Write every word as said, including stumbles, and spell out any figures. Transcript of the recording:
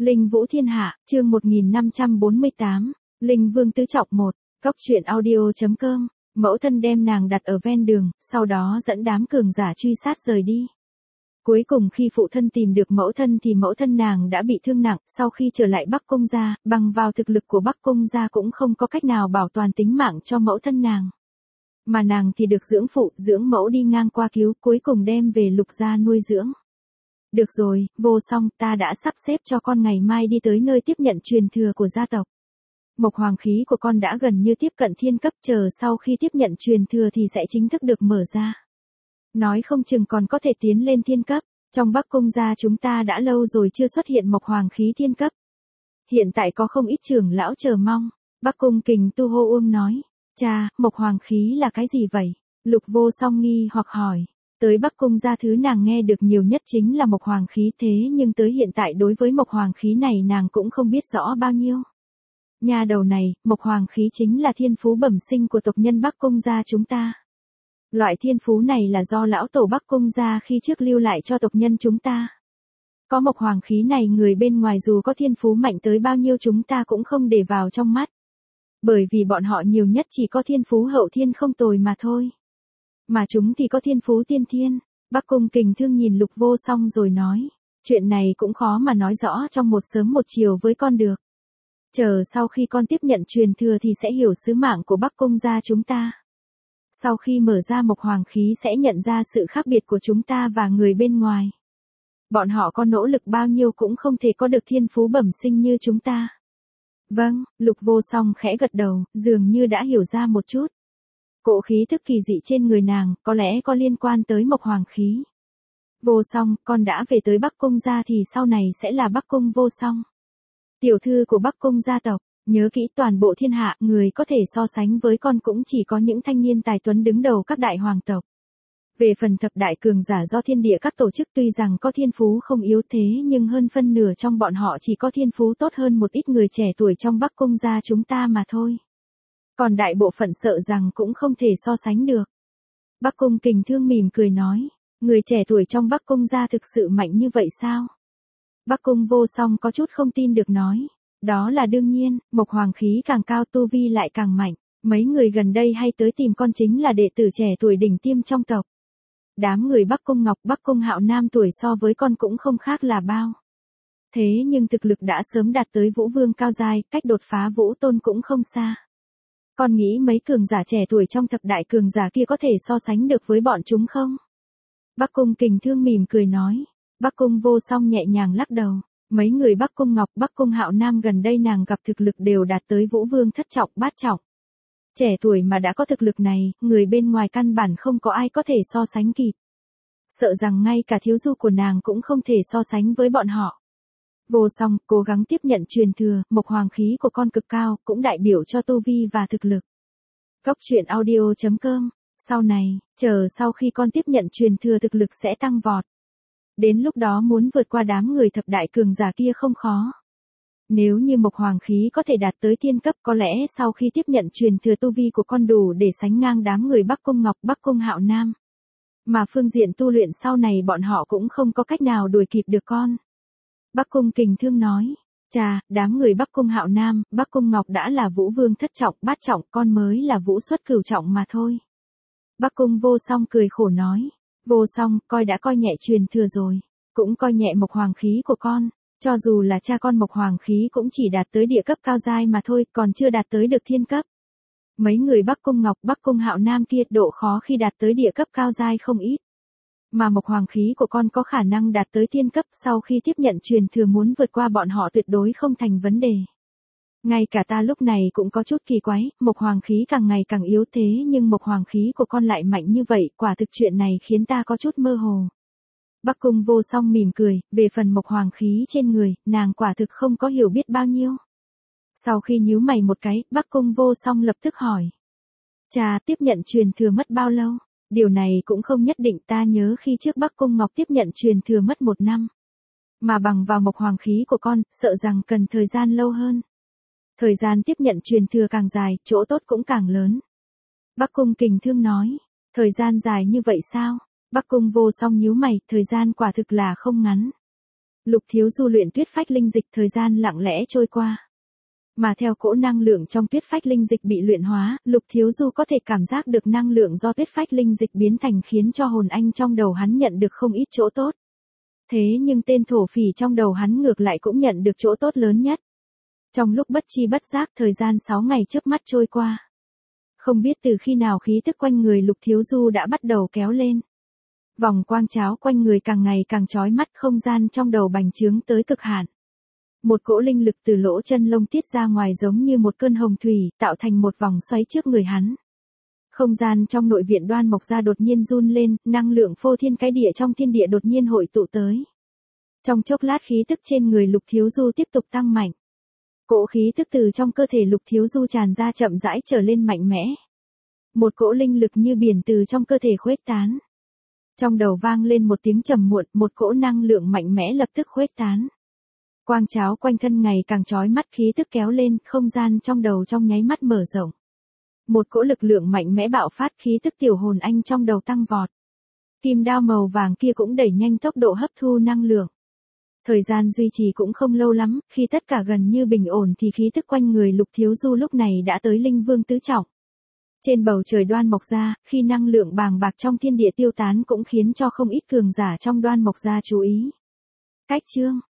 Linh Vũ Thiên Hạ, chương một nghìn năm trăm bốn mươi tám, Linh Vương Tứ Trọng một, Cốc truyện audio.com, mẫu thân đem nàng đặt ở ven đường, sau đó dẫn đám cường giả truy sát rời đi. Cuối cùng khi phụ thân tìm được mẫu thân thì mẫu thân nàng đã bị thương nặng, sau khi trở lại Bắc Cung gia, bằng vào thực lực của Bắc Cung gia cũng không có cách nào bảo toàn tính mạng cho mẫu thân nàng. Mà nàng thì được dưỡng phụ, dưỡng mẫu đi ngang qua cứu, cuối cùng đem về Lục gia nuôi dưỡng. Được rồi, Vô Song, ta đã sắp xếp cho con ngày mai đi tới nơi tiếp nhận truyền thừa của gia tộc. Mộc hoàng khí của con đã gần như tiếp cận thiên cấp, chờ sau khi tiếp nhận truyền thừa thì sẽ chính thức được mở ra. Nói không chừng còn có thể tiến lên thiên cấp, trong Bắc Cung gia chúng ta đã lâu rồi chưa xuất hiện mộc hoàng khí thiên cấp. Hiện tại có không ít trưởng lão chờ mong, Bắc Cung Kình Tu hô ôm nói, cha, mộc hoàng khí là cái gì vậy? Lục Vô Song nghi hoặc hỏi. Tới Bắc Cung gia thứ nàng nghe được nhiều nhất chính là mộc hoàng khí, thế nhưng tới hiện tại đối với mộc hoàng khí này nàng cũng không biết rõ bao nhiêu. Nhà đầu này, mộc hoàng khí chính là thiên phú bẩm sinh của tộc nhân Bắc Cung gia chúng ta. Loại thiên phú này là do lão tổ Bắc Cung gia khi trước lưu lại cho tộc nhân chúng ta. Có mộc hoàng khí này người bên ngoài dù có thiên phú mạnh tới bao nhiêu chúng ta cũng không để vào trong mắt. Bởi vì bọn họ nhiều nhất chỉ có thiên phú hậu thiên không tồi mà thôi. Mà chúng thì có thiên phú tiên thiên. Bắc Cung Kình Thương nhìn Lục Vô Song rồi nói, chuyện này cũng khó mà nói rõ trong một sớm một chiều với con được. Chờ sau khi con tiếp nhận truyền thừa thì sẽ hiểu sứ mạng của Bắc Cung gia chúng ta. Sau khi mở ra mộc hoàng khí sẽ nhận ra sự khác biệt của chúng ta và người bên ngoài. Bọn họ có nỗ lực bao nhiêu cũng không thể có được thiên phú bẩm sinh như chúng ta. Vâng, Lục Vô Song khẽ gật đầu, dường như đã hiểu ra một chút. Cỗ khí thức kỳ dị trên người nàng, có lẽ có liên quan tới mộc hoàng khí. Vô Song, con đã về tới Bắc Cung gia thì sau này sẽ là Bắc Cung Vô Song. Tiểu thư của Bắc Cung gia tộc, nhớ kỹ toàn bộ thiên hạ, người có thể so sánh với con cũng chỉ có những thanh niên tài tuấn đứng đầu các đại hoàng tộc. Về phần thập đại cường giả do thiên địa các tổ chức tuy rằng có thiên phú không yếu thế nhưng hơn phân nửa trong bọn họ chỉ có thiên phú tốt hơn một ít người trẻ tuổi trong Bắc Cung gia chúng ta mà thôi. Còn đại bộ phận sợ rằng cũng không thể so sánh được. Bắc Cung Kình Thương mỉm cười nói, người trẻ tuổi trong Bắc Cung gia thực sự mạnh như vậy sao? Bắc Cung Vô Song có chút không tin được nói, đó là đương nhiên, mộc hoàng khí càng cao tu vi lại càng mạnh, mấy người gần đây hay tới tìm con chính là đệ tử trẻ tuổi đỉnh tiêm trong tộc. Đám người Bắc Cung Ngọc, Bắc Cung Hạo Nam tuổi so với con cũng không khác là bao. Thế nhưng thực lực đã sớm đạt tới Vũ Vương cao giai, cách đột phá Vũ Tôn cũng không xa. Con nghĩ mấy cường giả trẻ tuổi trong thập đại cường giả kia có thể so sánh được với bọn chúng không? Bắc Cung Kình Thương mỉm cười nói. Bắc Cung Vô Song nhẹ nhàng lắc đầu. Mấy người Bắc Cung Ngọc, Bắc Cung Hạo Nam gần đây nàng gặp thực lực đều đạt tới Vũ Vương thất trọng, bát trọng. Trẻ tuổi mà đã có thực lực này, người bên ngoài căn bản không có ai có thể so sánh kịp. Sợ rằng ngay cả thiếu du của nàng cũng không thể so sánh với bọn họ. Vô Song, cố gắng tiếp nhận truyền thừa, mộc hoàng khí của con cực cao, cũng đại biểu cho tu vi và thực lực. Cốc truyện audio.com, sau này, chờ sau khi con tiếp nhận truyền thừa thực lực sẽ tăng vọt. Đến lúc đó muốn vượt qua đám người thập đại cường giả kia không khó. Nếu như mộc hoàng khí có thể đạt tới thiên cấp có lẽ sau khi tiếp nhận truyền thừa tu vi của con đủ để sánh ngang đám người Bắc Cung Ngọc, Bắc Cung Hạo Nam. Mà phương diện tu luyện sau này bọn họ cũng không có cách nào đuổi kịp được con. Bắc Cung Kình Thương nói, chà, đám người Bắc Cung Hạo Nam, Bắc Cung Ngọc đã là Vũ Vương thất trọng, bát trọng, con mới là Vũ Xuất cửu trọng mà thôi. Bắc Cung Vô Song cười khổ nói, Vô Song, coi đã coi nhẹ truyền thừa rồi, cũng coi nhẹ mộc hoàng khí của con, cho dù là cha con mộc hoàng khí cũng chỉ đạt tới địa cấp cao giai mà thôi, còn chưa đạt tới được thiên cấp. Mấy người Bắc Cung Ngọc, Bắc Cung Hạo Nam kia độ khó khi đạt tới địa cấp cao giai không ít. Mà mộc hoàng khí của con có khả năng đạt tới thiên cấp, sau khi tiếp nhận truyền thừa muốn vượt qua bọn họ tuyệt đối không thành vấn đề. Ngay cả ta lúc này cũng có chút kỳ quái, mộc hoàng khí càng ngày càng yếu thế nhưng mộc hoàng khí của con lại mạnh như vậy, quả thực chuyện này khiến ta có chút mơ hồ. Bắc Cung Vô Song mỉm cười, về phần mộc hoàng khí trên người, nàng quả thực không có hiểu biết bao nhiêu. Sau khi nhíu mày một cái, Bắc Cung Vô Song lập tức hỏi. Cha, tiếp nhận truyền thừa mất bao lâu? Điều này cũng không nhất định, ta nhớ khi trước Bắc Cung Ngọc tiếp nhận truyền thừa mất một năm. Mà bằng vào mộc hoàng khí của con, sợ rằng cần thời gian lâu hơn. Thời gian tiếp nhận truyền thừa càng dài, chỗ tốt cũng càng lớn. Bắc Cung Kình Thương nói, thời gian dài như vậy sao? Bắc Cung Vô Song nhíu mày, thời gian quả thực là không ngắn. Lục Thiếu Du luyện tuyết phách linh dịch, thời gian lặng lẽ trôi qua. Mà theo cỗ năng lượng trong tuyết phách linh dịch bị luyện hóa, Lục Thiếu Du có thể cảm giác được năng lượng do tuyết phách linh dịch biến thành khiến cho hồn anh trong đầu hắn nhận được không ít chỗ tốt. Thế nhưng tên thổ phỉ trong đầu hắn ngược lại cũng nhận được chỗ tốt lớn nhất. Trong lúc bất chi bất giác, thời gian sáu ngày chớp mắt trôi qua. Không biết từ khi nào khí tức quanh người Lục Thiếu Du đã bắt đầu kéo lên. Vòng quang cháo quanh người càng ngày càng chói mắt, không gian trong đầu bành trướng tới cực hạn. Một cỗ linh lực từ lỗ chân lông tiết ra ngoài giống như một cơn hồng thủy, tạo thành một vòng xoáy trước người hắn. Không gian trong nội viện Đoan Mộc Gia đột nhiên run lên, năng lượng phô thiên cái địa trong thiên địa đột nhiên hội tụ tới. Trong chốc lát khí tức trên người Lục Thiếu Du tiếp tục tăng mạnh. Cỗ khí tức từ trong cơ thể Lục Thiếu Du tràn ra chậm rãi trở lên mạnh mẽ. Một cỗ linh lực như biển từ trong cơ thể khuếch tán. Trong đầu vang lên một tiếng trầm muộn, một cỗ năng lượng mạnh mẽ lập tức khuếch tán. Quang cháo quanh thân ngày càng chói mắt, khí tức kéo lên, không gian trong đầu trong nháy mắt mở rộng. Một cỗ lực lượng mạnh mẽ bạo phát, khí tức tiểu hồn anh trong đầu tăng vọt. Kim đao màu vàng kia cũng đẩy nhanh tốc độ hấp thu năng lượng. Thời gian duy trì cũng không lâu lắm, khi tất cả gần như bình ổn thì khí tức quanh người Lục Thiếu Du lúc này đã tới linh vương tứ trọng. Trên bầu trời Đoan Mộc Gia, khi năng lượng bàng bạc trong thiên địa tiêu tán cũng khiến cho không ít cường giả trong Đoan Mộc Gia chú ý. Cách chương